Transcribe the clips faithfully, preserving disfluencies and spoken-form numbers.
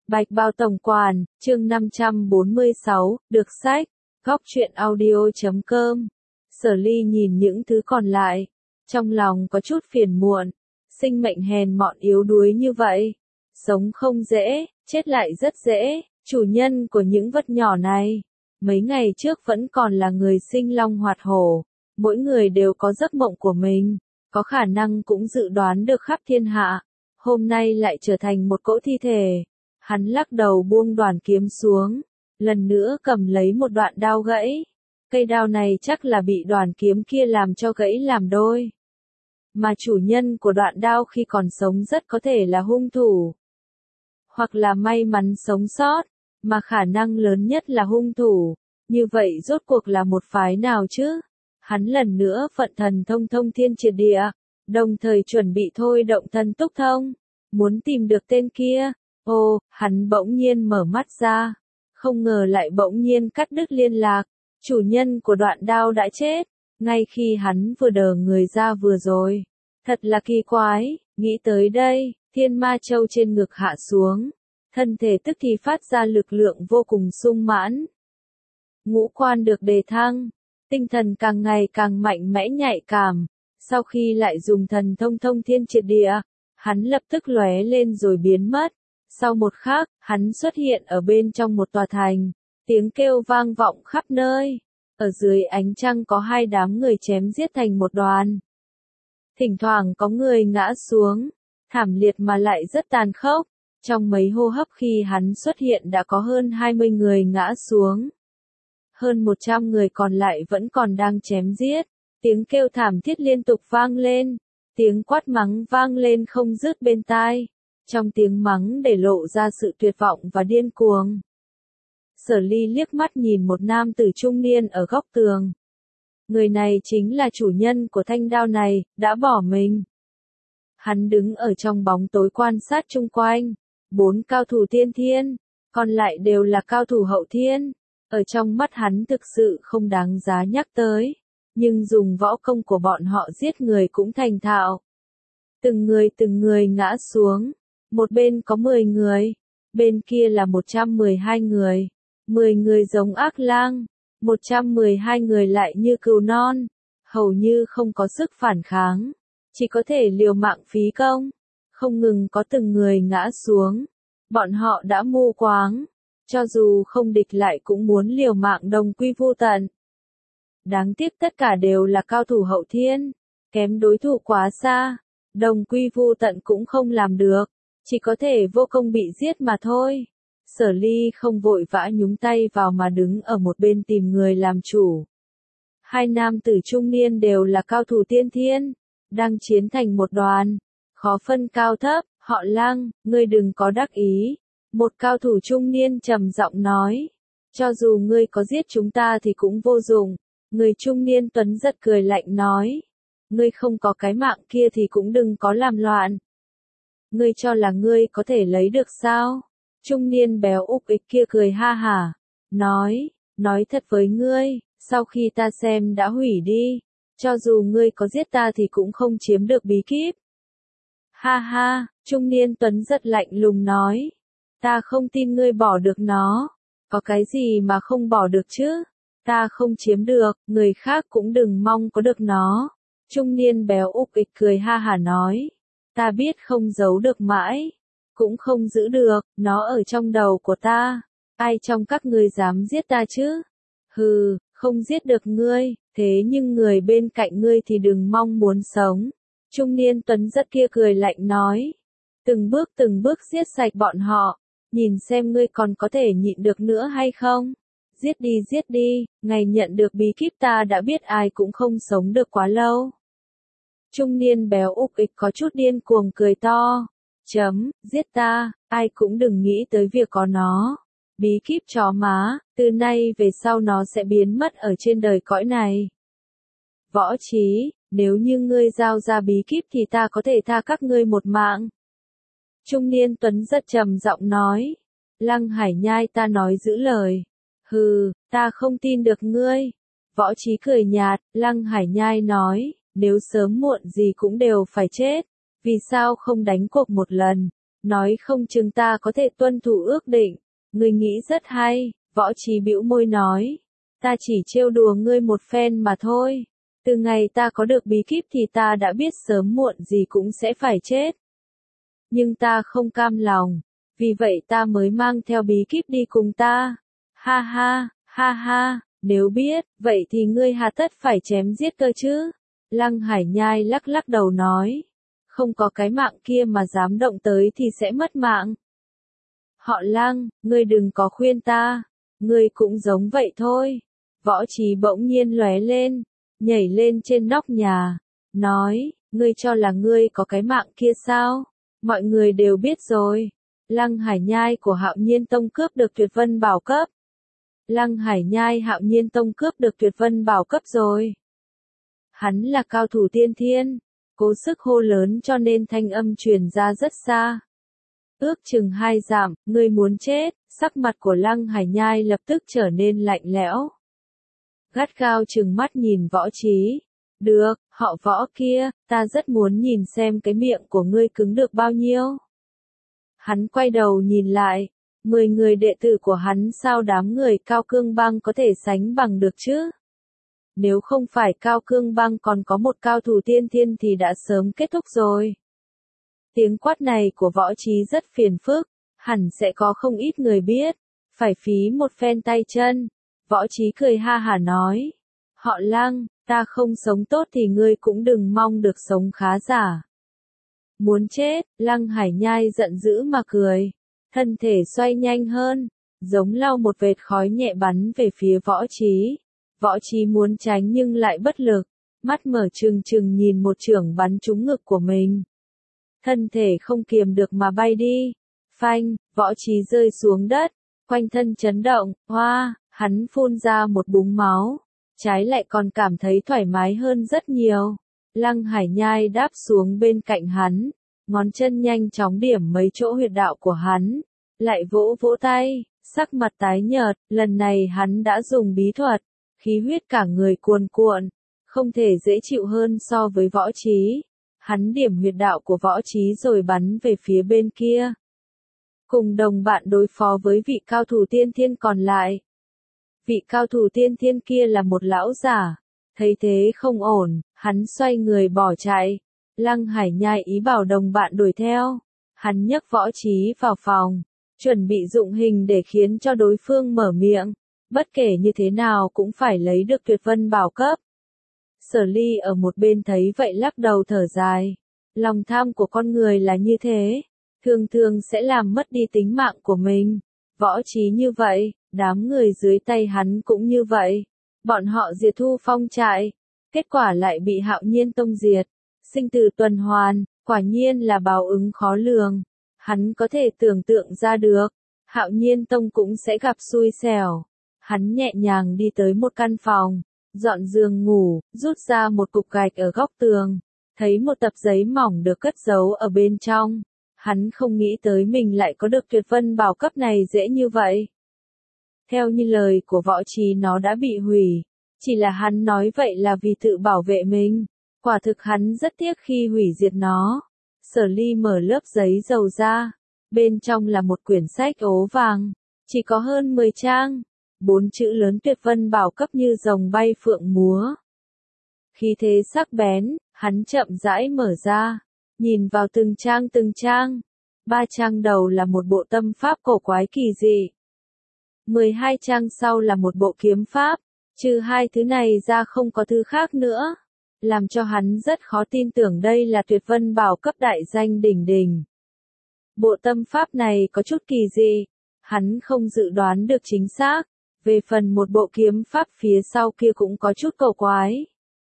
Bạch Bao Tổng Quản, chương năm trăm bốn mươi sáu, được sách, góc truyện audio chấm com. Sở Ly nhìn những thứ còn lại, trong lòng có chút phiền muộn, sinh mệnh hèn mọn yếu đuối như vậy, sống không dễ, chết lại rất dễ, chủ nhân của những vật nhỏ này, mấy ngày trước vẫn còn là người sinh long hoạt hổ, mỗi người đều có giấc mộng của mình, có khả năng cũng dự đoán được khắp thiên hạ, hôm nay lại trở thành một cỗ thi thể. Hắn lắc đầu buông đoàn kiếm xuống, lần nữa cầm lấy một đoạn đao gãy. Cây đao này chắc là bị đoàn kiếm kia làm cho gãy làm đôi. Mà chủ nhân của đoạn đao khi còn sống rất có thể là hung thủ. Hoặc là may mắn sống sót, mà khả năng lớn nhất là hung thủ. Như vậy rốt cuộc là một phái nào chứ? Hắn lần nữa vận thần thông thông thiên triệt địa, đồng thời chuẩn bị thôi động thần túc thông, muốn tìm được tên kia. Ô, hắn bỗng nhiên mở mắt ra, không ngờ lại bỗng nhiên cắt đứt liên lạc, chủ nhân của đoạn đao đã chết, ngay khi hắn vừa đờ người ra vừa rồi. Thật là kỳ quái, nghĩ tới đây, thiên ma châu trên ngực hạ xuống, thân thể tức thì phát ra lực lượng vô cùng sung mãn. Ngũ quan được đề thăng, tinh thần càng ngày càng mạnh mẽ nhạy cảm, sau khi lại dùng thần thông thông thiên triệt địa, hắn lập tức lóe lên rồi biến mất. Sau một khắc, hắn xuất hiện ở bên trong một tòa thành, tiếng kêu vang vọng khắp nơi. Ở dưới ánh trăng có hai đám người chém giết thành một đoàn. Thỉnh thoảng có người ngã xuống, thảm liệt mà lại rất tàn khốc. Trong mấy hô hấp khi hắn xuất hiện đã có hơn hai mươi người ngã xuống. Hơn một trăm người còn lại vẫn còn đang chém giết. Tiếng kêu thảm thiết liên tục vang lên, tiếng quát mắng vang lên không dứt bên tai. Trong tiếng mắng để lộ ra sự tuyệt vọng và điên cuồng. Sở Ly liếc mắt nhìn một nam tử trung niên ở góc tường. Người này chính là chủ nhân của thanh đao này, đã bỏ mình. Hắn đứng ở trong bóng tối quan sát chung quanh. Bốn cao thủ tiên thiên, còn lại đều là cao thủ hậu thiên. Ở trong mắt hắn thực sự không đáng giá nhắc tới. Nhưng dùng võ công của bọn họ giết người cũng thành thạo. Từng người từng người ngã xuống. Một bên có mười người, bên kia là một trăm mười hai người. mười người giống ác lang, một trăm mười hai người lại như cừu non, hầu như không có sức phản kháng, chỉ có thể liều mạng phí công. Không ngừng có từng người ngã xuống, bọn họ đã mù quáng, cho dù không địch lại cũng muốn liều mạng đồng quy vu tận. Đáng tiếc tất cả đều là cao thủ hậu thiên, kém đối thủ quá xa, đồng quy vu tận cũng không làm được. Chỉ có thể vô công bị giết mà thôi. Sở Ly không vội vã nhúng tay vào mà đứng ở một bên tìm người làm chủ. Hai nam tử trung niên đều là cao thủ tiên thiên, đang chiến thành một đoàn, khó phân cao thấp. Họ Lăng, ngươi đừng có đắc ý. Một cao thủ trung niên trầm giọng nói, cho dù ngươi có giết chúng ta thì cũng vô dụng. Người trung niên tuấn giật cười lạnh nói, ngươi không có cái mạng kia thì cũng đừng có làm loạn. Ngươi cho là ngươi có thể lấy được sao? Trung niên béo ục ịch kia cười ha hả, nói, nói thật với ngươi, sau khi ta xem đã hủy đi, cho dù ngươi có giết ta thì cũng không chiếm được bí kíp. Ha ha, trung niên tuấn rất lạnh lùng nói, ta không tin ngươi bỏ được nó, có cái gì mà không bỏ được chứ? Ta không chiếm được, người khác cũng đừng mong có được nó. Trung niên béo ục ịch cười ha hả nói. Ta biết không giấu được mãi, cũng không giữ được, nó ở trong đầu của ta. Ai trong các ngươi dám giết ta chứ? Hừ, không giết được ngươi, thế nhưng người bên cạnh ngươi thì đừng mong muốn sống. Trung niên tuấn rất kia cười lạnh nói. Từng bước từng bước giết sạch bọn họ, nhìn xem ngươi còn có thể nhịn được nữa hay không? Giết đi giết đi, ngày nhận được bí kíp ta đã biết ai cũng không sống được quá lâu. Trung niên béo ục ịch có chút điên cuồng cười to. Chấm, giết ta, ai cũng đừng nghĩ tới việc có nó. Bí kíp chó má, từ nay về sau nó sẽ biến mất ở trên đời cõi này. Võ Trí, nếu như ngươi giao ra bí kíp thì ta có thể tha các ngươi một mạng. Trung niên tuấn rất trầm giọng nói. Lăng Hải Nhai ta nói giữ lời. Hừ, ta không tin được ngươi. Võ Trí cười nhạt, Lăng Hải Nhai nói. Nếu sớm muộn gì cũng đều phải chết, vì sao không đánh cuộc một lần, nói không chừng ta có thể tuân thủ ước định. Ngươi nghĩ rất hay, Võ Trí bĩu môi nói. Ta chỉ trêu đùa ngươi một phen mà thôi. Từ ngày ta có được bí kíp thì ta đã biết sớm muộn gì cũng sẽ phải chết. Nhưng ta không cam lòng, vì vậy ta mới mang theo bí kíp đi cùng ta. Ha ha, ha ha, nếu biết, vậy thì ngươi hà tất phải chém giết cơ chứ? Lăng Hải Nhai lắc lắc đầu nói. Không có cái mạng kia mà dám động tới thì sẽ mất mạng. Họ Lăng, ngươi đừng có khuyên ta, ngươi cũng giống vậy thôi. Võ Trí bỗng nhiên lóe lên, nhảy lên trên nóc nhà, nói, ngươi cho là ngươi có cái mạng kia sao? Mọi người đều biết rồi. Lăng Hải Nhai của Hạo Nhiên Tông cướp được Tuyệt Vân Bảo cấp. Lăng Hải Nhai Hạo Nhiên Tông cướp được Tuyệt Vân Bảo cấp rồi. Hắn là cao thủ tiên thiên, cố sức hô lớn cho nên thanh âm truyền ra rất xa. Ước chừng hai dặm, ngươi muốn chết, sắc mặt của Lăng Hải Nhai lập tức trở nên lạnh lẽo. Gắt gao trừng mắt nhìn Võ Trí. Được, họ Võ kia, ta rất muốn nhìn xem cái miệng của ngươi cứng được bao nhiêu. Hắn quay đầu nhìn lại, mười người đệ tử của hắn sao đám người Cao Cương Bang có thể sánh bằng được chứ? Nếu không phải Cao Cương Bang còn có một cao thủ tiên thiên thì đã sớm kết thúc rồi. Tiếng quát này của Võ Trí rất phiền phức, hẳn sẽ có không ít người biết, phải phí một phen tay chân. Võ Trí cười ha hả nói, họ Lăng, ta không sống tốt thì ngươi cũng đừng mong được sống khá giả. Muốn chết, Lăng Hải Nhai giận dữ mà cười, thân thể xoay nhanh hơn, giống lau một vệt khói nhẹ bắn về phía Võ Trí. Võ Trí muốn tránh nhưng lại bất lực, mắt mở trừng trừng nhìn một chưởng bắn trúng ngực của mình. Thân thể không kiềm được mà bay đi, phanh, Võ Trí rơi xuống đất, quanh thân chấn động, hoa, hắn phun ra một búng máu, trái lại còn cảm thấy thoải mái hơn rất nhiều. Lăng Hải Nhai đáp xuống bên cạnh hắn, ngón chân nhanh chóng điểm mấy chỗ huyệt đạo của hắn, lại vỗ vỗ tay, sắc mặt tái nhợt, lần này hắn đã dùng bí thuật, khí huyết cả người cuồn cuộn, không thể dễ chịu hơn so với Võ Trí. Hắn điểm huyệt đạo của Võ Trí rồi bắn về phía bên kia. Cùng đồng bạn đối phó với vị cao thủ tiên thiên còn lại. Vị cao thủ tiên thiên kia là một lão giả, thấy thế không ổn, hắn xoay người bỏ chạy. Lăng Hải Nhai ý bảo đồng bạn đuổi theo. Hắn nhấc Võ Trí vào phòng, chuẩn bị dụng hình để khiến cho đối phương mở miệng. Bất kể như thế nào cũng phải lấy được Tuyệt Vân Bảo cấp. Sở Ly ở một bên thấy vậy lắc đầu thở dài. Lòng tham của con người là như thế, thường thường sẽ làm mất đi tính mạng của mình. Võ Trí như vậy, đám người dưới tay hắn cũng như vậy. Bọn họ diệt Thu Phong trại, kết quả lại bị Hạo Nhiên Tông diệt. Sinh tử tuần hoàn, quả nhiên là báo ứng khó lường. Hắn có thể tưởng tượng ra được, Hạo Nhiên Tông cũng sẽ gặp xui xẻo. Hắn nhẹ nhàng đi tới một căn phòng, dọn giường ngủ, rút ra một cục gạch ở góc tường, thấy một tập giấy mỏng được cất giấu ở bên trong. Hắn không nghĩ tới mình lại có được Tuyệt Vân Bảo cấp này dễ như vậy. Theo như lời của Võ Trí nó đã bị hủy, chỉ là hắn nói vậy là vì tự bảo vệ mình. Quả thực hắn rất tiếc khi hủy diệt nó. Sở Ly mở lớp giấy dầu ra, bên trong là một quyển sách ố vàng, chỉ có hơn mười trang. Bốn chữ lớn Tuyệt Vân Bảo cấp như rồng bay phượng múa. Khí thế sắc bén, hắn chậm rãi mở ra, nhìn vào từng trang từng trang. Ba trang đầu là một bộ tâm pháp cổ quái kỳ dị. Mười hai trang sau là một bộ kiếm pháp, trừ hai thứ này ra không có thứ khác nữa. Làm cho hắn rất khó tin tưởng đây là Tuyệt Vân Bảo cấp đại danh đỉnh đỉnh. Bộ tâm pháp này có chút kỳ dị, hắn không dự đoán được chính xác. Về phần một bộ kiếm pháp phía sau kia cũng có chút cổ quái.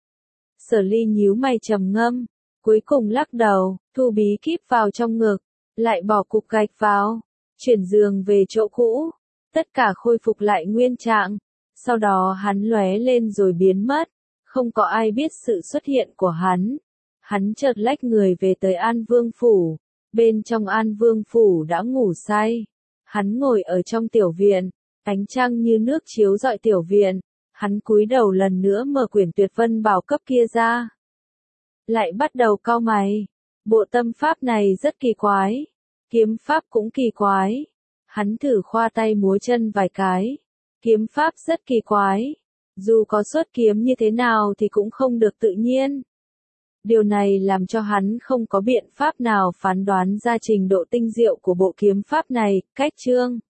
Sở Ly nhíu mày trầm ngâm, cuối cùng lắc đầu, thu bí kíp vào trong ngực, lại bỏ cục gạch vào, chuyển giường về chỗ cũ, tất cả khôi phục lại nguyên trạng. Sau đó hắn lóe lên rồi biến mất, không có ai biết sự xuất hiện của hắn. Hắn chợt lách người về tới An Vương Phủ, bên trong An Vương Phủ đã ngủ say. Hắn ngồi ở trong tiểu viện, ánh trăng như nước chiếu rọi tiểu viện, hắn cúi đầu lần nữa mở quyển Tuyệt Vân Bảo cấp kia ra. Lại bắt đầu cau mày, bộ tâm pháp này rất kỳ quái, Kiếm pháp cũng kỳ quái. Hắn thử khoa tay múa chân vài cái. Kiếm pháp rất kỳ quái. Dù có xuất kiếm như thế nào thì cũng không được tự nhiên. Điều này làm cho hắn không có biện pháp nào phán đoán ra trình độ tinh diệu của bộ kiếm pháp này. Cách chương